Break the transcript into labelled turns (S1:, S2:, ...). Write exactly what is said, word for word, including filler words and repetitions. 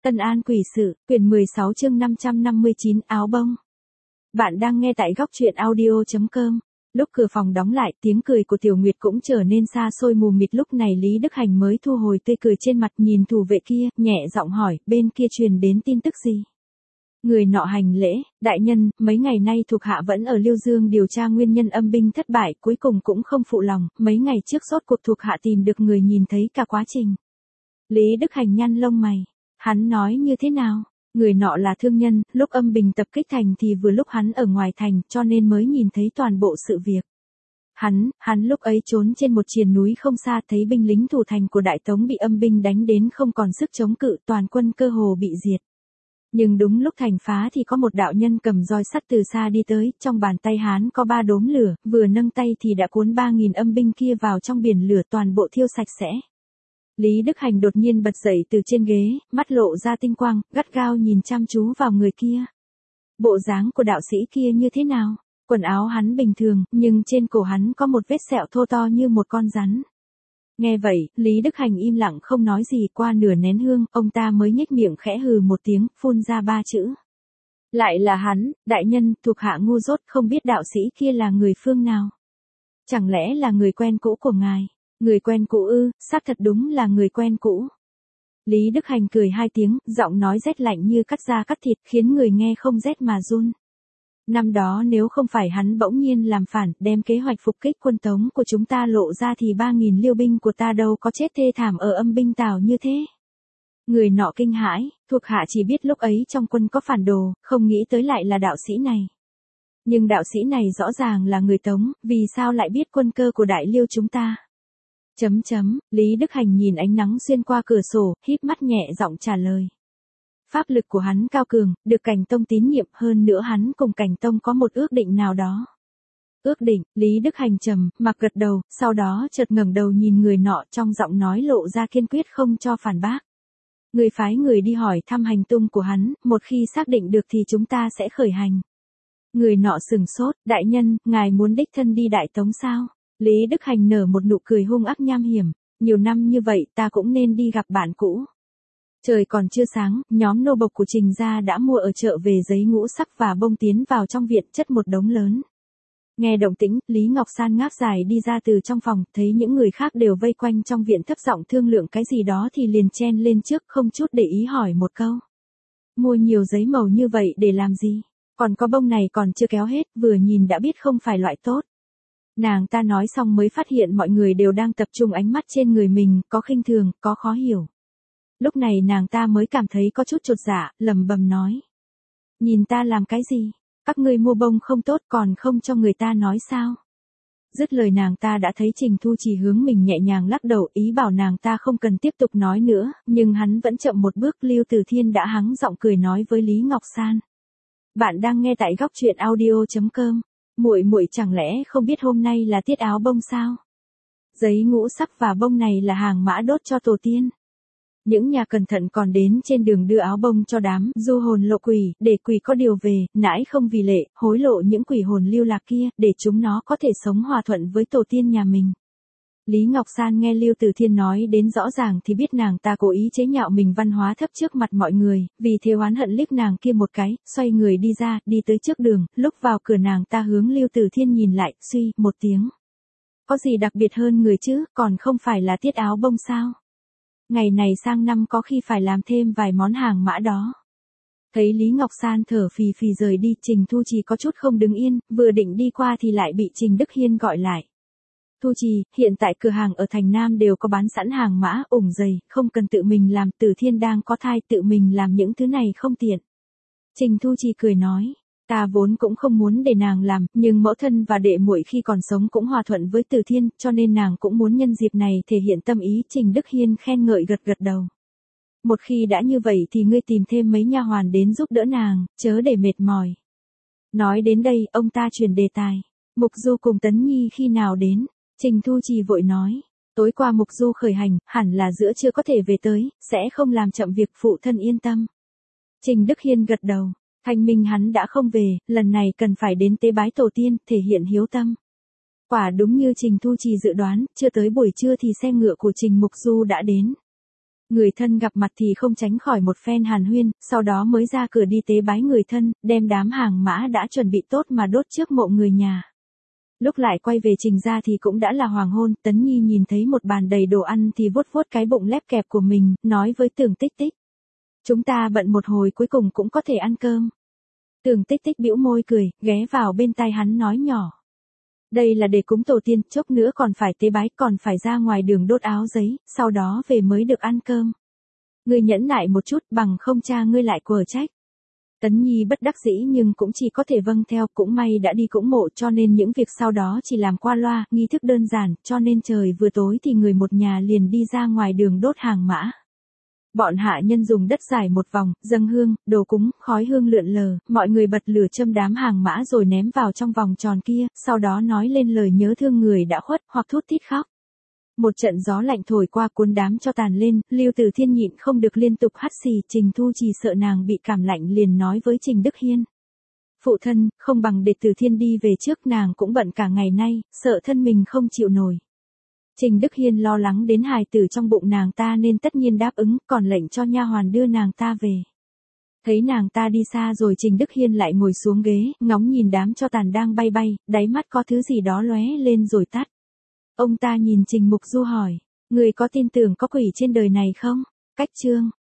S1: Ân An Quỷ Sự, quyển mười sáu chương năm trăm năm mươi chín áo bông. Bạn đang nghe tại góc truyện audio chấm com. Lúc cửa phòng đóng lại, tiếng cười của Tiểu Nguyệt cũng trở nên xa xôi mù mịt. Lúc này Lý Đức Hành mới thu hồi tươi cười trên mặt, nhìn thủ vệ kia, nhẹ giọng hỏi, bên kia truyền đến tin tức gì? Người nọ hành lễ, đại nhân, mấy ngày nay thuộc hạ vẫn ở Liêu Dương điều tra nguyên nhân âm binh thất bại, cuối cùng cũng không phụ lòng, mấy ngày trước rốt cuộc thuộc hạ tìm được người nhìn thấy cả quá trình. Lý Đức Hành nhăn lông mày. Hắn nói như thế nào? Người nọ là thương nhân, lúc âm binh tập kích thành thì vừa lúc hắn ở ngoài thành, cho nên mới nhìn thấy toàn bộ sự việc. Hắn, hắn lúc ấy trốn trên một triền núi không xa, thấy binh lính thủ thành của Đại Tống bị âm binh đánh đến không còn sức chống cự, toàn quân cơ hồ bị diệt. Nhưng đúng lúc thành phá thì có một đạo nhân cầm roi sắt từ xa đi tới, trong bàn tay hắn có ba đốm lửa, vừa nâng tay thì đã cuốn ba nghìn âm binh kia vào trong biển lửa, toàn bộ thiêu sạch sẽ. Lý Đức Hành đột nhiên bật dậy từ trên ghế, mắt lộ ra tinh quang, gắt gao nhìn chăm chú vào người kia. Bộ dáng của đạo sĩ kia như thế nào? Quần áo hắn bình thường, nhưng trên cổ hắn có một vết sẹo thô to như một con rắn. Nghe vậy, Lý Đức Hành im lặng không nói gì. Qua nửa nén hương, ông ta mới nhếch miệng khẽ hừ một tiếng, phun ra ba chữ. Lại là hắn, đại nhân, thuộc hạ ngu dốt, không biết đạo sĩ kia là người phương nào. Chẳng lẽ là người quen cũ của ngài? Người quen cũ ư? Xác thật đúng là người quen cũ. Lý Đức Hành cười hai tiếng, giọng nói rét lạnh như cắt da cắt thịt, khiến người nghe không rét mà run. Năm đó nếu không phải hắn bỗng nhiên làm phản, đem kế hoạch phục kích quân Tống của chúng ta lộ ra thì ba nghìn liêu binh của ta đâu có chết thê thảm ở âm binh Tào như thế. Người nọ kinh hãi, thuộc hạ chỉ biết lúc ấy trong quân có phản đồ, không nghĩ tới lại là đạo sĩ này. Nhưng đạo sĩ này rõ ràng là người Tống, vì sao lại biết quân cơ của Đại Liêu chúng ta? Chấm chấm, Lý Đức Hành nhìn ánh nắng xuyên qua cửa sổ, híp mắt nhẹ giọng trả lời. Pháp lực của hắn cao cường, được Cảnh Tông tín nhiệm, hơn nữa hắn cùng Cảnh Tông có một ước định nào đó. Ước định, Lý Đức Hành trầm mặc gật đầu, sau đó chợt ngẩng đầu nhìn người nọ, trong giọng nói lộ ra kiên quyết không cho phản bác. Người phái người đi hỏi thăm hành tung của hắn, một khi xác định được thì chúng ta sẽ khởi hành. Người nọ sừng sốt, đại nhân, ngài muốn đích thân đi Đại Tống sao? Lý Đức Hành nở một nụ cười hung ác nham hiểm, nhiều năm như vậy ta cũng nên đi gặp bạn cũ. Trời còn chưa sáng, nhóm nô bộc của Trình gia đã mua ở chợ về giấy ngũ sắc và bông tiến vào trong viện, chất một đống lớn. Nghe động tĩnh, Lý Ngọc San ngáp dài đi ra từ trong phòng, thấy những người khác đều vây quanh trong viện thấp giọng thương lượng cái gì đó thì liền chen lên trước, không chút để ý hỏi một câu. Mua nhiều giấy màu như vậy để làm gì? Còn có bông này còn chưa kéo hết, vừa nhìn đã biết không phải loại tốt. Nàng ta nói xong mới phát hiện mọi người đều đang tập trung ánh mắt trên người mình, có khinh thường, có khó hiểu. Lúc này nàng ta mới cảm thấy có chút chột dạ, lẩm bẩm nói. Nhìn ta làm cái gì? Các ngươi mua bông không tốt còn không cho người ta nói sao? Dứt lời nàng ta đã thấy Trình Thu Trì hướng mình nhẹ nhàng lắc đầu, ý bảo nàng ta không cần tiếp tục nói nữa, nhưng hắn vẫn chậm một bước. Lưu Từ Thiên đã hắng giọng cười nói với Lý Ngọc San. Bạn đang nghe tại góc truyện audio chấm com. Muội muội chẳng lẽ không biết hôm nay là tiết áo bông sao? Giấy ngũ sắc và bông này là hàng mã đốt cho tổ tiên. Những nhà cẩn thận còn đến trên đường đưa áo bông cho đám du hồn lộ quỷ, để quỷ có điều về, nãi không vì lệ, hối lộ những quỷ hồn lưu lạc kia, để chúng nó có thể sống hòa thuận với tổ tiên nhà mình. Lý Ngọc San nghe Lưu Từ Thiên nói đến rõ ràng thì biết nàng ta cố ý chế nhạo mình văn hóa thấp trước mặt mọi người, vì thế oán hận liếc nàng kia một cái, xoay người đi ra, đi tới trước đường, lúc vào cửa nàng ta hướng Lưu Từ Thiên nhìn lại, suy, một tiếng. Có gì đặc biệt hơn người chứ, còn không phải là tiết áo bông sao? Ngày này sang năm có khi phải làm thêm vài món hàng mã đó. Thấy Lý Ngọc San thở phì phì rời đi, Trình Thu Trì có chút không đứng yên, vừa định đi qua thì lại bị Trình Đức Hiên gọi lại. Thu Trì, hiện tại cửa hàng ở thành Nam đều có bán sẵn hàng mã, ủng giày, không cần tự mình làm, Từ Thiên đang có thai, tự mình làm những thứ này không tiện. Trình Thu Trì cười nói, ta vốn cũng không muốn để nàng làm, nhưng mẫu thân và đệ muội khi còn sống cũng hòa thuận với Từ Thiên, cho nên nàng cũng muốn nhân dịp này thể hiện tâm ý. Trình Đức Hiên khen ngợi gật gật đầu. Một khi đã như vậy thì ngươi tìm thêm mấy nha hoàn đến giúp đỡ nàng, chớ để mệt mỏi. Nói đến đây, ông ta chuyển đề tài. Mục Du cùng Tấn Nhi khi nào đến? Trình Thu Trì vội nói, tối qua Mục Du khởi hành, hẳn là giữa trưa có thể về tới, sẽ không làm chậm việc, phụ thân yên tâm. Trình Đức Hiên gật đầu, thanh minh hắn đã không về, lần này cần phải đến tế bái tổ tiên, thể hiện hiếu tâm. Quả đúng như Trình Thu Trì dự đoán, chưa tới buổi trưa thì xe ngựa của Trình Mục Du đã đến. Người thân gặp mặt thì không tránh khỏi một phen hàn huyên, sau đó mới ra cửa đi tế bái người thân, đem đám hàng mã đã chuẩn bị tốt mà đốt trước mộ người nhà. Lúc lại quay về Trình ra thì cũng đã là hoàng hôn, Tấn Nhi nhìn thấy một bàn đầy đồ ăn thì vuốt vuốt cái bụng lép kẹp của mình, nói với Tưởng Tích Tích. Chúng ta bận một hồi cuối cùng cũng có thể ăn cơm. Tưởng Tích Tích bĩu môi cười, ghé vào bên tai hắn nói nhỏ. Đây là để cúng tổ tiên, chốc nữa còn phải tế bái, còn phải ra ngoài đường đốt áo giấy, sau đó về mới được ăn cơm. Ngươi nhẫn nại một chút, bằng không cha ngươi lại quở trách. Tấn Nhi bất đắc dĩ nhưng cũng chỉ có thể vâng theo, cũng may đã đi cúng mộ cho nên những việc sau đó chỉ làm qua loa, nghi thức đơn giản, cho nên trời vừa tối thì người một nhà liền đi ra ngoài đường đốt hàng mã. Bọn hạ nhân dùng đất giải một vòng, dâng hương, đồ cúng, khói hương lượn lờ, mọi người bật lửa châm đám hàng mã rồi ném vào trong vòng tròn kia, sau đó nói lên lời nhớ thương người đã khuất, hoặc thút thít khóc. Một trận gió lạnh thổi qua cuốn đám cho tàn lên, Lưu Tử Thiên nhịn không được liên tục hắt xì, Trình Thu Trì sợ nàng bị cảm lạnh liền nói với Trình Đức Hiên. Phụ thân, không bằng để Tử Thiên đi về trước, nàng cũng bận cả ngày nay, sợ thân mình không chịu nổi. Trình Đức Hiên lo lắng đến hài tử trong bụng nàng ta nên tất nhiên đáp ứng, còn lệnh cho nha hoàn đưa nàng ta về. Thấy nàng ta đi xa rồi Trình Đức Hiên lại ngồi xuống ghế, ngóng nhìn đám cho tàn đang bay bay, đáy mắt có thứ gì đó lóe lên rồi tắt. Ông ta nhìn Trình Mục Du hỏi, người có tin tưởng có quỷ trên đời này không? Cách chương